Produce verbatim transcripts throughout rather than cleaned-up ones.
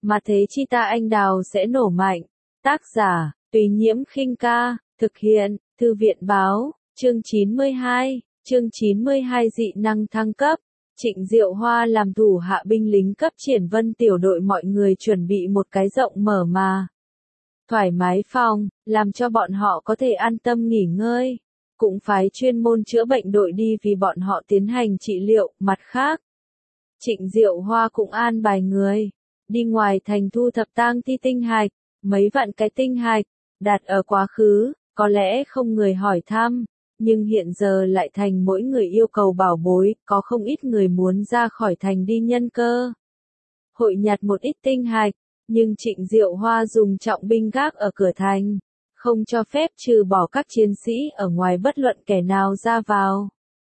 mà thế chi ta anh đào sẽ nổ mạnh. Tác giả, Tùy Nhiễm Khinh Ca, thực hiện, Thư viện Báo, chương chín mươi hai, chương chín mươi hai dị năng thăng cấp. Trịnh Diệu Hoa làm thủ hạ binh lính cấp Triển Vân tiểu đội mọi người chuẩn bị một cái rộng mở mà thoải mái phòng, làm cho bọn họ có thể an tâm nghỉ ngơi. Cũng phái chuyên môn chữa bệnh đội đi vì bọn họ tiến hành trị liệu. Mặt khác, Trịnh Diệu Hoa cũng an bài người đi ngoài thành thu thập tang thi tinh hạch, mấy vạn cái tinh hạch, đặt ở quá khứ, có lẽ không người hỏi thăm, nhưng hiện giờ lại thành mỗi người yêu cầu bảo bối, có không ít người muốn ra khỏi thành đi nhân cơ hội nhặt một ít tinh hạch, nhưng Trịnh Diệu Hoa dùng trọng binh gác ở cửa thành, không cho phép trừ bỏ các chiến sĩ ở ngoài bất luận kẻ nào ra vào.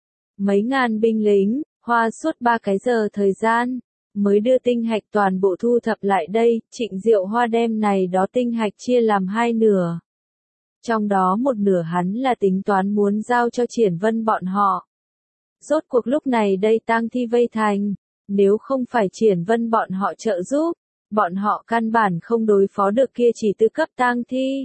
Mấy ngàn binh lính, hoa suốt ba cái giờ thời gian, mới đưa tinh hạch toàn bộ thu thập lại đây. Trịnh Diệu Hoa đem này đó tinh hạch chia làm hai nửa. Trong đó một nửa hắn là tính toán muốn giao cho Triển Vân bọn họ. Rốt cuộc lúc này đây tang thi vây thành, nếu không phải Triển Vân bọn họ trợ giúp, bọn họ căn bản không đối phó được kia chỉ tư cấp tang thi.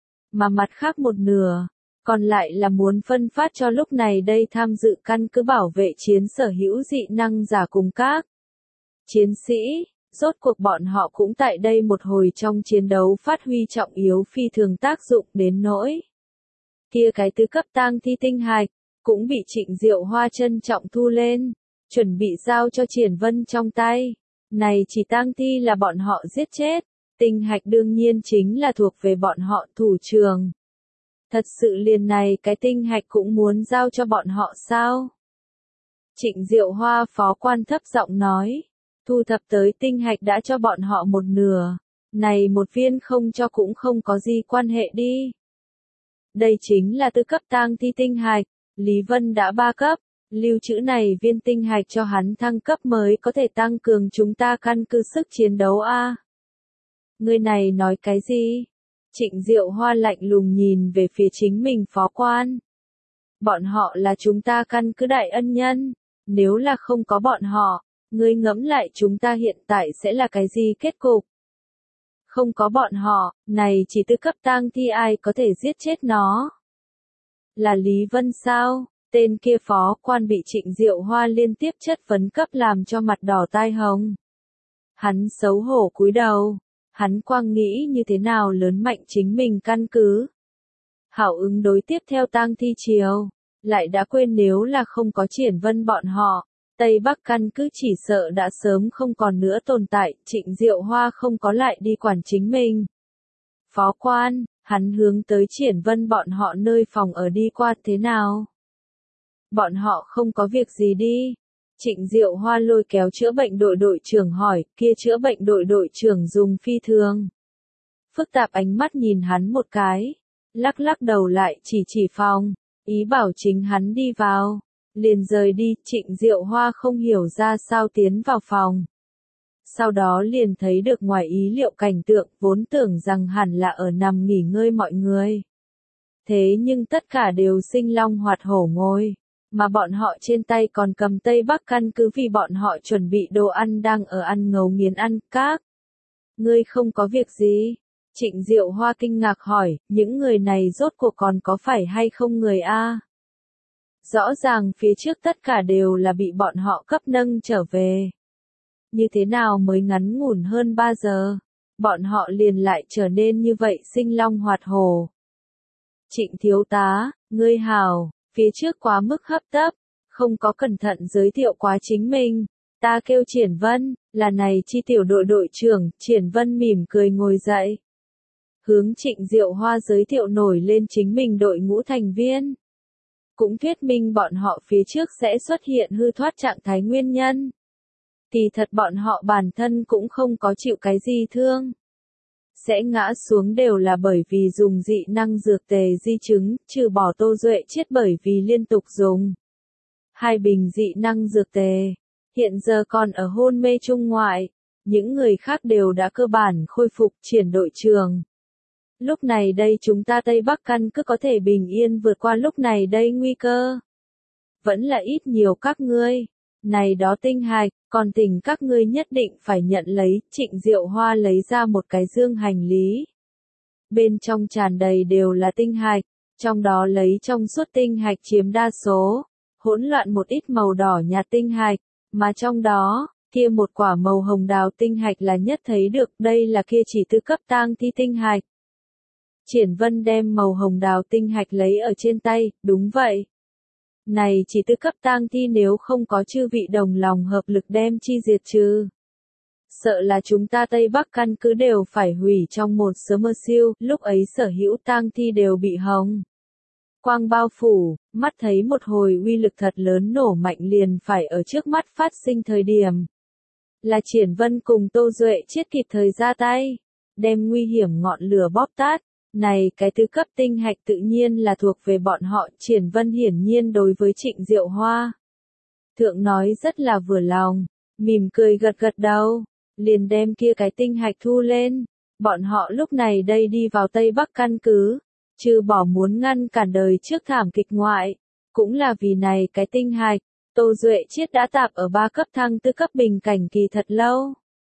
Mà mặt khác một nửa, còn lại là muốn phân phát cho lúc này đây tham dự căn cứ bảo vệ chiến sở hữu dị năng giả cùng các chiến sĩ. Rốt cuộc bọn họ cũng tại đây một hồi trong chiến đấu phát huy trọng yếu phi thường tác dụng đến nỗi kia cái tứ cấp tang thi tinh hạch cũng bị Trịnh Diệu Hoa trân trọng thu lên, chuẩn bị giao cho Triển Vân trong tay. Này chỉ tang thi là bọn họ giết chết, tinh hạch đương nhiên chính là thuộc về bọn họ thủ trường. Thật sự liền này cái tinh hạch cũng muốn giao cho bọn họ sao? Trịnh Diệu Hoa phó quan thấp giọng nói, thu thập tới tinh hạch đã cho bọn họ một nửa, này một viên không cho cũng không có gì quan hệ đi. Đây chính là tư cấp tang thi tinh hạch, Lý Vân đã ba cấp, lưu trữ này viên tinh hạch cho hắn thăng cấp mới có thể tăng cường chúng ta căn cứ sức chiến đấu a. Người này nói cái gì? Trịnh Diệu Hoa lạnh lùng nhìn về phía chính mình phó quan. Bọn họ là chúng ta căn cứ đại ân nhân, nếu là không có bọn họ, ngươi ngẫm lại chúng ta hiện tại sẽ là cái gì kết cục? Không có bọn họ, này chỉ tư cấp tang thi ai có thể giết chết nó? Là Lý Vân sao? Tên kia phó quan bị Trịnh Diệu Hoa liên tiếp chất vấn cấp làm cho mặt đỏ tai hồng. Hắn xấu hổ cúi đầu, hắn quang nghĩ như thế nào lớn mạnh chính mình căn cứ. Hảo ứng đối tiếp theo tang thi chiều, lại đã quên nếu là không có Triển Vân bọn họ, Tây Bắc căn cứ chỉ sợ đã sớm không còn nữa tồn tại. Trịnh Diệu Hoa không có lại đi quản chính mình. Phó quan, hắn hướng tới Triển Vân bọn họ nơi phòng ở đi qua thế nào? Bọn họ không có việc gì đi. Trịnh Diệu Hoa lôi kéo chữa bệnh đội đội trưởng hỏi, kia chữa bệnh đội đội trưởng dùng phi thường phức tạp ánh mắt nhìn hắn một cái, lắc lắc đầu lại chỉ chỉ phòng, ý bảo chính hắn đi vào, liền rời đi. Trịnh Diệu Hoa không hiểu ra sao tiến vào phòng. Sau đó liền thấy được ngoài ý liệu cảnh tượng, vốn tưởng rằng hẳn là ở nằm nghỉ ngơi mọi người. Thế nhưng tất cả đều sinh long hoạt hổ ngồi. Mà bọn họ trên tay còn cầm Tây Bắc căn cứ vì bọn họ chuẩn bị đồ ăn đang ở ăn ngấu nghiến ăn. Các ngươi không có việc gì? Trịnh Diệu Hoa kinh ngạc hỏi, những người này rốt cuộc còn có phải hay không người a? Rõ ràng phía trước tất cả đều là bị bọn họ cấp nâng trở về. Như thế nào mới ngắn ngủn hơn ba giờ, bọn họ liền lại trở nên như vậy sinh long hoạt hổ. Trịnh thiếu tá, ngươi hào. Phía trước quá mức hấp tấp, không có cẩn thận giới thiệu quá chính mình. Ta kêu Triển Vân, là này chi tiểu đội đội trưởng. Triển Vân mỉm cười ngồi dậy, hướng Trịnh Diệu Hoa giới thiệu nổi lên chính mình đội ngũ thành viên. Cũng thuyết minh bọn họ phía trước sẽ xuất hiện hư thoát trạng thái nguyên nhân. Kỳ thật bọn họ bản thân cũng không có chịu cái gì thương. Sẽ ngã xuống đều là bởi vì dùng dị năng dược tề di chứng, trừ bỏ Tô Duệ chết bởi vì liên tục dùng hai bình dị năng dược tề, hiện giờ còn ở hôn mê trung ngoại, những người khác đều đã cơ bản khôi phục. Triển đội trưởng, lúc này đây chúng ta Tây Bắc căn cứ có thể bình yên vượt qua lúc này đây nguy cơ. Vẫn là ít nhiều các ngươi, Này đó tinh hạch, còn tỉnh các ngươi nhất định phải nhận lấy, Trịnh Diệu Hoa lấy ra một cái dương hành lý. Bên trong tràn đầy đều là tinh hạch, trong đó lấy trong suốt tinh hạch chiếm đa số, hỗn loạn một ít màu đỏ nhạt tinh hạch, mà trong đó, kia một quả màu hồng đào tinh hạch là nhất thấy được, đây là kia chỉ tư cấp tang thi tinh hạch. Triển Vân đem màu hồng đào tinh hạch lấy ở trên tay, đúng vậy. Này chỉ tư cấp tang thi nếu không có chư vị đồng lòng hợp lực đem chi diệt trừ. Sợ là chúng ta Tây Bắc căn cứ đều phải hủy trong một sớm mơ siêu, lúc ấy sở hữu tang thi đều bị hồng. Quang bao phủ, mắt thấy một hồi uy lực thật lớn nổ mạnh liền phải ở trước mắt phát sinh thời điểm. Là Triển Vân cùng Tô Duệ Chiết kịp thời ra tay, đem nguy hiểm ngọn lửa bóp tát. Này cái tứ cấp tinh hạch tự nhiên là thuộc về bọn họ, Triển Vân hiển nhiên đối với Trịnh Diệu Hoa. Thượng nói rất là vừa lòng, mỉm cười gật gật đầu, liền đem kia cái tinh hạch thu lên. Bọn họ lúc này đây đi vào Tây Bắc căn cứ, trừ bỏ muốn ngăn cản đời trước thảm kịch ngoại, cũng là vì này cái tinh hạch, Tô Duệ Chiết đã tạp ở ba cấp thăng tư cấp bình cảnh kỳ thật lâu.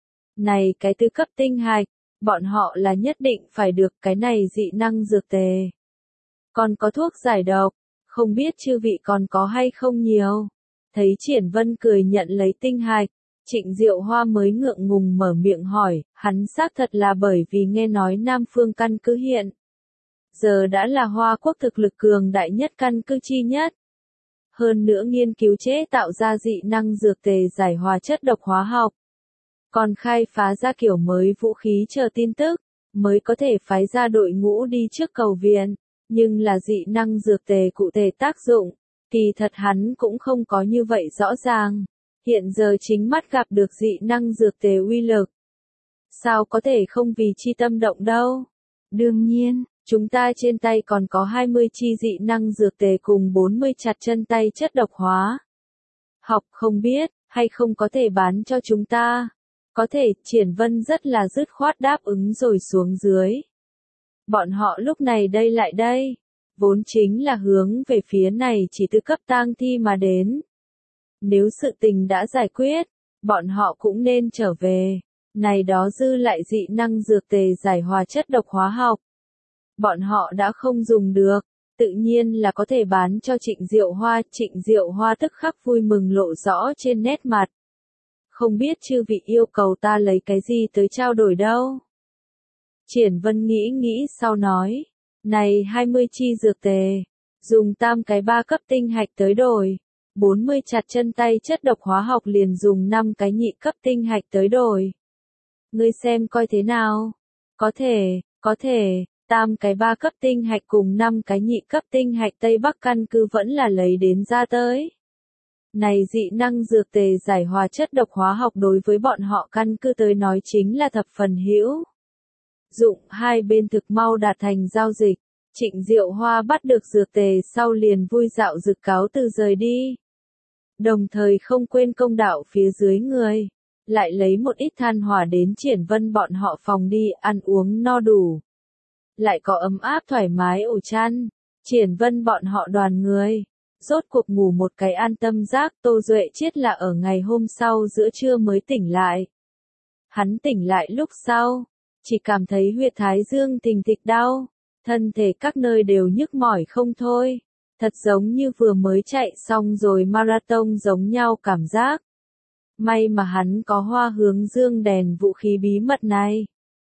Này cái tư cấp tinh hạch, bọn họ là nhất định phải được cái này dị năng dược tề. Còn có thuốc giải độc, không biết chư vị còn có hay không nhiều. Thấy Triển Vân cười nhận lấy tinh hạch, Trịnh Diệu Hoa mới ngượng ngùng mở miệng hỏi, hắn xác thật là bởi vì nghe nói Nam Phương căn cứ hiện. Giờ đã là Hoa Quốc thực lực cường đại nhất căn cứ chi nhất. Hơn nữa nghiên cứu chế tạo ra dị năng dược tề giải hòa chất độc hóa học. Còn khai phá ra kiểu mới vũ khí chờ tin tức, mới có thể phái ra đội ngũ đi trước cầu viện, nhưng là dị năng dược tề cụ thể tác dụng, kỳ thật hắn cũng không có như vậy rõ ràng, hiện giờ chính mắt gặp được dị năng dược tề uy lực. Sao có thể không vì chi tâm động đâu? Đương nhiên, chúng ta trên tay còn có hai mươi chi dị năng dược tề cùng bốn mươi chặt chân tay chất độc hóa. Học không biết, hay không có thể bán cho chúng ta? Có thể, Triển Vân rất là dứt khoát đáp ứng rồi xuống dưới. Bọn họ lúc này đây lại đây, vốn chính là hướng về phía này chỉ tư cấp tang thi mà đến. Nếu sự tình đã giải quyết, bọn họ cũng nên trở về, này đó dư lại dị năng dược tề giải hòa chất độc hóa học. Bọn họ đã không dùng được, tự nhiên là có thể bán cho Trịnh Diệu Hoa, Trịnh Diệu Hoa tức khắc vui mừng lộ rõ trên nét mặt. Không biết chư vị yêu cầu ta lấy cái gì tới trao đổi đâu. Triển Vân nghĩ nghĩ sau nói, này hai mươi chi dược tề, dùng tam cái ba cấp tinh hạch tới đổi, bốn mươi chặt chân tay chất độc hóa học liền dùng năm cái nhị cấp tinh hạch tới đổi. Ngươi xem coi thế nào? Có thể, có thể, tam cái ba cấp tinh hạch cùng năm cái nhị cấp tinh hạch Tây Bắc căn cứ vẫn là lấy đến ra tới. Này dị năng dược tề giải hòa chất độc hóa học đối với bọn họ căn cứ tới nói chính là thập phần hữu dụng, hai bên thực mau đạt thành giao dịch. Trịnh Diệu Hoa bắt được dược tề sau liền vui dạo dực cáo từ rời đi. Đồng thời không quên công đạo phía dưới người, lại lấy một ít than hỏa đến Triển Vân bọn họ phòng đi ăn uống no đủ. Lại có ấm áp thoải mái ổ chăn, Triển Vân bọn họ đoàn người. Rốt cuộc ngủ một cái an tâm giấc, Tô Duệ Chiết là ở ngày hôm sau giữa trưa mới tỉnh lại. Hắn tỉnh lại lúc sau, chỉ cảm thấy huyệt thái dương thình thịch đau, thân thể các nơi đều nhức mỏi không thôi, thật giống như vừa mới chạy xong rồi marathon giống nhau cảm giác. May mà hắn có hoa hướng dương đèn vũ khí bí mật này.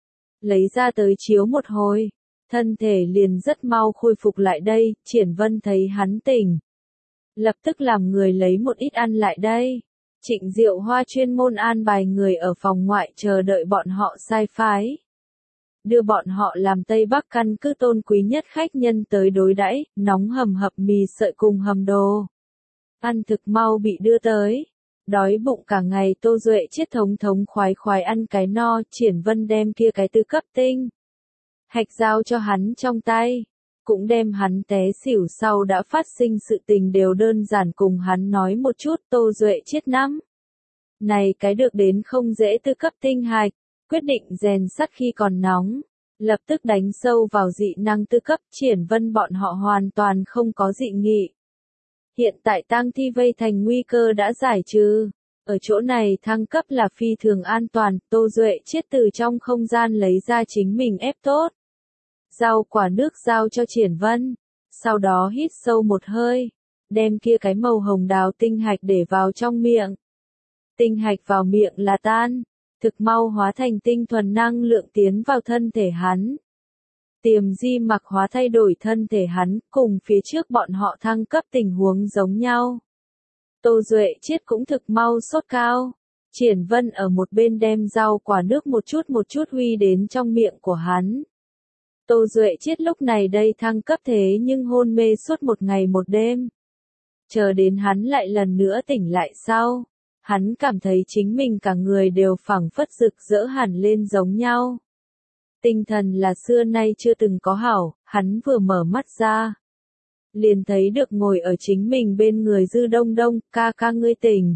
Lấy ra tới chiếu một hồi, thân thể liền rất mau khôi phục lại đây, Triển Vân thấy hắn tỉnh. Lập tức làm người lấy một ít ăn lại đây. Trịnh Diệu Hoa chuyên môn an bài người ở phòng ngoại chờ đợi bọn họ sai phái. Đưa bọn họ làm Tây Bắc căn cứ tôn quý nhất khách nhân tới đối đãi, nóng hầm hập mì sợi cùng hầm đồ. Ăn thực mau bị đưa tới. Đói bụng cả ngày Tô Duệ Chiết thống thống khoái khoái ăn cái no, Triển Vân đem kia cái tư cấp tinh hạch giao cho hắn trong tay. Cũng đem hắn té xỉu sau đã phát sinh sự tình đều đơn giản cùng hắn nói một chút. Tô Duệ Chiết nắm. Này cái được đến không dễ tư cấp tinh hạch, quyết định rèn sắt khi còn nóng, lập tức đánh sâu vào dị năng tư cấp. Triển Vân bọn họ hoàn toàn không có dị nghị. Hiện tại tang thi vây thành nguy cơ đã giải trừ. Ở chỗ này thăng cấp là phi thường an toàn, Tô Duệ Chiết từ trong không gian lấy ra chính mình ép tốt. Rau quả nước giao cho Triển Vân. Sau đó hít sâu một hơi. Đem kia cái màu hồng đào tinh hạch để vào trong miệng. Tinh hạch vào miệng là tan. Thực mau hóa thành tinh thuần năng lượng tiến vào thân thể hắn. Tiềm di mặc hóa thay đổi thân thể hắn, cùng phía trước bọn họ thăng cấp tình huống giống nhau. Tô Duệ Chiết cũng thực mau sốt cao. Triển Vân ở một bên đem rau quả nước một chút một chút huy đến trong miệng của hắn. Tô Duệ Chiết lúc này đây thăng cấp thế nhưng hôn mê suốt một ngày một đêm. Chờ đến hắn lại lần nữa tỉnh lại sau. Hắn cảm thấy chính mình cả người đều phảng phất rực rỡ hẳn lên giống nhau. Tinh thần là xưa nay chưa từng có hảo, hắn vừa mở mắt ra. Liền thấy được ngồi ở chính mình bên người Dư Đông Đông, ca ca ngươi tỉnh.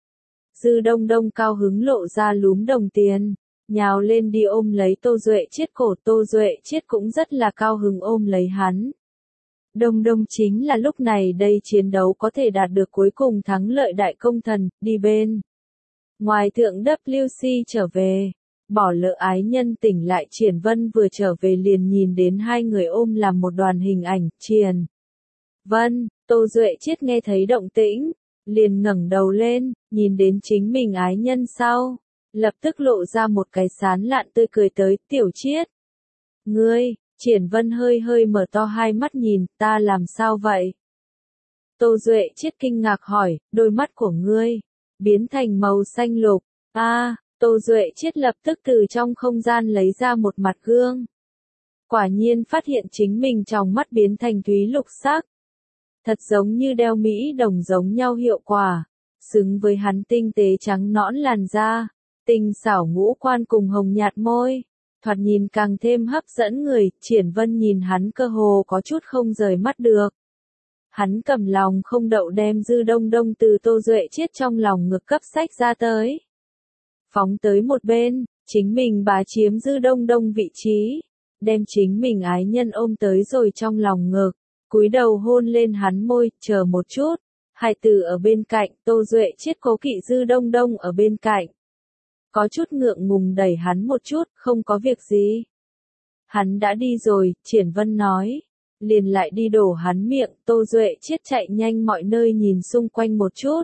Dư Đông Đông cao hứng lộ ra lúm đồng tiền, nhào lên đi ôm lấy Tô Duệ Chiết cổ. Tô Duệ Chiết cũng rất là cao hứng ôm lấy hắn. Đông Đông chính là lúc này đây chiến đấu có thể đạt được cuối cùng thắng lợi đại công thần, đi bên. Ngoài thượng W C trở về, bỏ lỡ ái nhân tỉnh lại. Triển Vân vừa trở về liền nhìn đến hai người ôm làm một đoàn hình ảnh. Triển Vân, Tô Duệ Chiết nghe thấy động tĩnh, liền ngẩng đầu lên, nhìn đến chính mình ái nhân sau, lập tức lộ ra một cái sán lạn tươi cười tới. Tiểu Chiết, ngươi. Triển Vân hơi hơi mở to hai mắt nhìn, ta làm sao vậy? Tô Duệ Chiết kinh ngạc hỏi, đôi mắt của ngươi biến thành màu xanh lục. A, à, Tô Duệ Chiết lập tức từ trong không gian lấy ra một mặt gương. Quả nhiên phát hiện chính mình trong mắt biến thành thúy lục sắc. Thật giống như đeo mỹ đồng giống nhau hiệu quả, xứng với hắn tinh tế trắng nõn làn da, tinh xảo ngũ quan cùng hồng nhạt môi. Thoạt nhìn càng thêm hấp dẫn người. Triển Vân nhìn hắn cơ hồ có chút không rời mắt được. Hắn cầm lòng không đậu đem Dư Đông Đông từ Tô Duệ Chiết trong lòng ngực cấp sách ra tới. Phóng tới một bên, chính mình bá chiếm Dư Đông Đông vị trí. Đem chính mình ái nhân ôm tới rồi trong lòng ngực, cúi đầu hôn lên hắn môi. Chờ một chút, hai từ ở bên cạnh. Tô Duệ Chiết cố kỵ Dư Đông Đông ở bên cạnh. Có chút ngượng ngùng đẩy hắn một chút, không có việc gì. Hắn đã đi rồi, Triển Vân nói. Liền lại đi đổ hắn miệng. Tô Duệ Chiết chạy nhanh mọi nơi nhìn xung quanh một chút.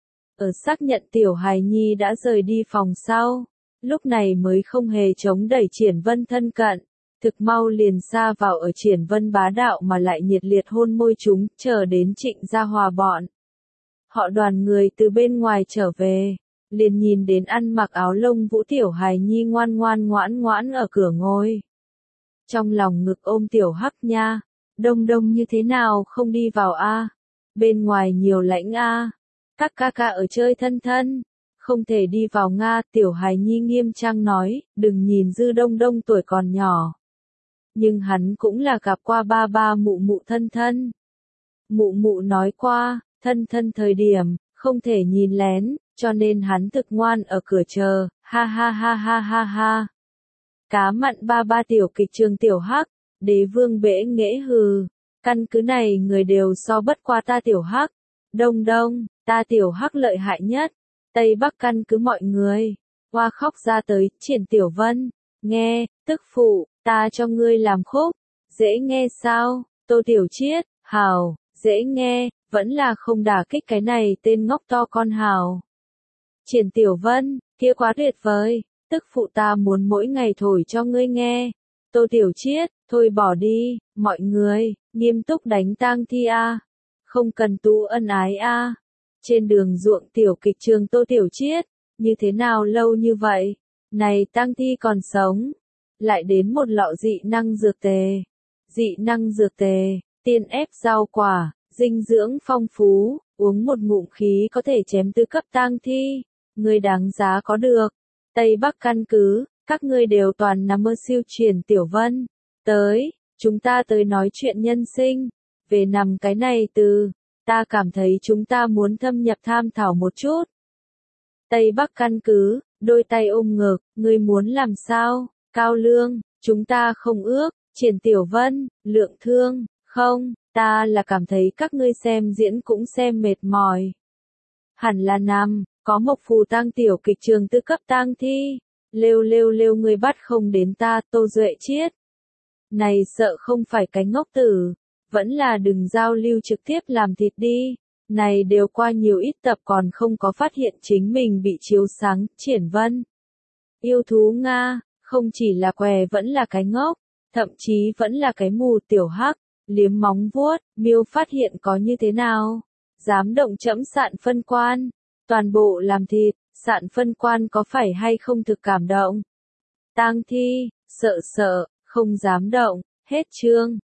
Ở xác nhận tiểu hài nhi đã rời đi phòng sau. Lúc này mới không hề chống đẩy Triển Vân thân cận. Thực mau liền xa vào ở Triển Vân bá đạo mà lại nhiệt liệt hôn môi chúng. Chờ đến Trịnh Gia Hòa bọn họ đoàn người từ bên ngoài trở về. Liền nhìn đến ăn mặc áo lông vũ tiểu hài nhi ngoan ngoan ngoãn ngoãn ở cửa ngồi. Trong lòng ngực ôm tiểu hắc nha. Đông Đông như thế nào không đi vào a? Bên ngoài nhiều lãnh a. Các ca ca ở chơi thân thân. Không thể đi vào nga. Tiểu hài nhi nghiêm trang nói, đừng nhìn Dư Đông Đông tuổi còn nhỏ. Nhưng hắn cũng là gặp qua ba ba mụ mụ thân thân. Mụ mụ nói qua, thân thân thời điểm, không thể nhìn lén. Cho nên hắn thực ngoan ở cửa chờ, ha ha ha ha ha ha. Cá mặn ba ba tiểu kịch trường tiểu hắc, đế vương bể nghễ hừ. Căn cứ này người đều so bất qua ta tiểu hắc. Đông Đông, ta tiểu hắc lợi hại nhất. Tây Bắc căn cứ mọi người. Hoa khóc ra tới. Triển Tiểu Vân, nghe, tức phụ, ta cho ngươi làm khúc. Dễ nghe sao? Tô Tiểu Chiết, hào, dễ nghe, vẫn là không đả kích cái này tên ngốc to con hào. Triển Tiểu Vân, kia quá tuyệt vời, tức phụ ta muốn mỗi ngày thổi cho ngươi nghe. Tô Tiểu Chiết, thôi bỏ đi, mọi người, nghiêm túc đánh tang thi a. Không cần tú ân ái a. Trên đường ruộng tiểu kịch trường Tô Tiểu Chiết, như thế nào lâu như vậy? Này tang thi còn sống. Lại đến một lọ dị năng dược tề. Dị năng dược tề, tiên ép rau quả, dinh dưỡng phong phú, uống một ngụm khí có thể chém tứ cấp tang thi. Ngươi đáng giá có được. Tây Bắc căn cứ, các ngươi đều toàn nằm mơ siêu Triển Tiểu Vân. Tới, chúng ta tới nói chuyện nhân sinh. Về nằm cái này từ, ta cảm thấy chúng ta muốn thâm nhập tham thảo một chút. Tây Bắc căn cứ, đôi tay ôm ngực, ngươi muốn làm sao? Cao Lương, chúng ta không ước. Triển Tiểu Vân, Lượng Thương, Không, ta là cảm thấy các ngươi xem diễn cũng xem mệt mỏi. Hẳn là nằm, có Mộc Phù tang tiểu kịch trường tư cấp tang thi. Lêu lêu lêu ngươi bắt không đến ta, Tô Duệ Chiết. Này sợ không phải cái ngốc tử, vẫn là đừng giao lưu trực tiếp làm thịt đi. Này đều qua nhiều ít tập còn không có phát hiện chính mình bị chiếu sáng, Triển Vân. Yêu thú Nga, không chỉ là què vẫn là cái ngốc, thậm chí vẫn là cái mù tiểu hắc, liếm móng vuốt, miêu phát hiện có như thế nào? Dám động chẫm Sạn Phân Quan, toàn bộ làm thịt, Sạn Phân Quan có phải hay không thực cảm động? Tang thi, sợ sợ, không dám động, hết chương.